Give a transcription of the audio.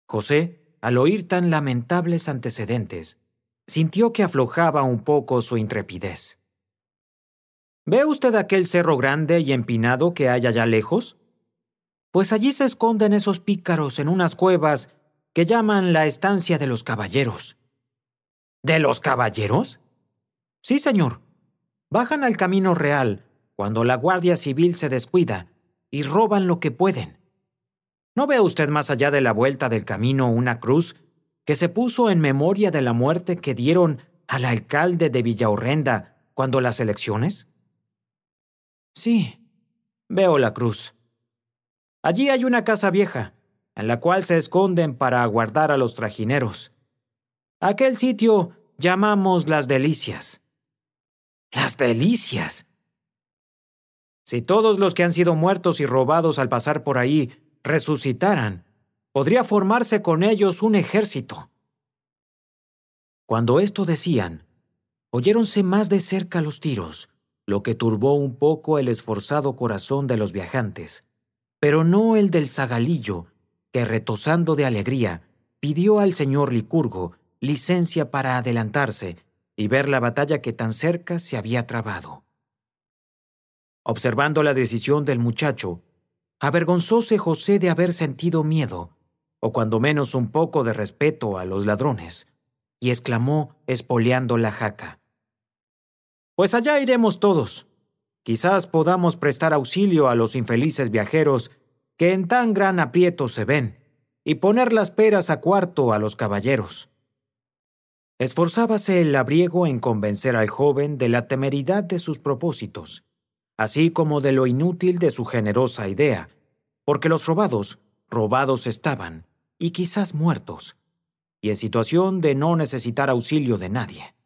José, al oír tan lamentables antecedentes, sintió que aflojaba un poco su intrepidez. ¿Ve usted aquel cerro grande y empinado que hay allá lejos? Pues allí se esconden esos pícaros en unas cuevas que llaman la estancia de los caballeros. ¿De los caballeros? Sí, señor. Bajan al camino real cuando la Guardia Civil se descuida y roban lo que pueden. ¿No ve usted más allá de la vuelta del camino una cruz que se puso en memoria de la muerte que dieron al alcalde de Villaurrenda cuando las elecciones? Sí, veo la cruz. Allí hay una casa vieja, en la cual se esconden para aguardar a los trajineros. Aquel sitio llamamos Las Delicias. ¡Las Delicias! Si todos los que han sido muertos y robados al pasar por ahí resucitaran, podría formarse con ellos un ejército. Cuando esto decían, oyéronse más de cerca los tiros, lo que turbó un poco el esforzado corazón de los viajantes, pero no el del zagalillo, que retozando de alegría, pidió al señor Licurgo licencia para adelantarse y ver la batalla que tan cerca se había trabado. Observando la decisión del muchacho, avergonzóse José de haber sentido miedo, o cuando menos un poco de respeto a los ladrones, y exclamó espoleando la jaca: «Pues allá iremos todos. Quizás podamos prestar auxilio a los infelices viajeros que en tan gran aprieto se ven, y poner las peras a cuarto a los caballeros». Esforzábase el labriego en convencer al joven de la temeridad de sus propósitos, así como de lo inútil de su generosa idea, porque los robados estaban, y quizás muertos, y en situación de no necesitar auxilio de nadie.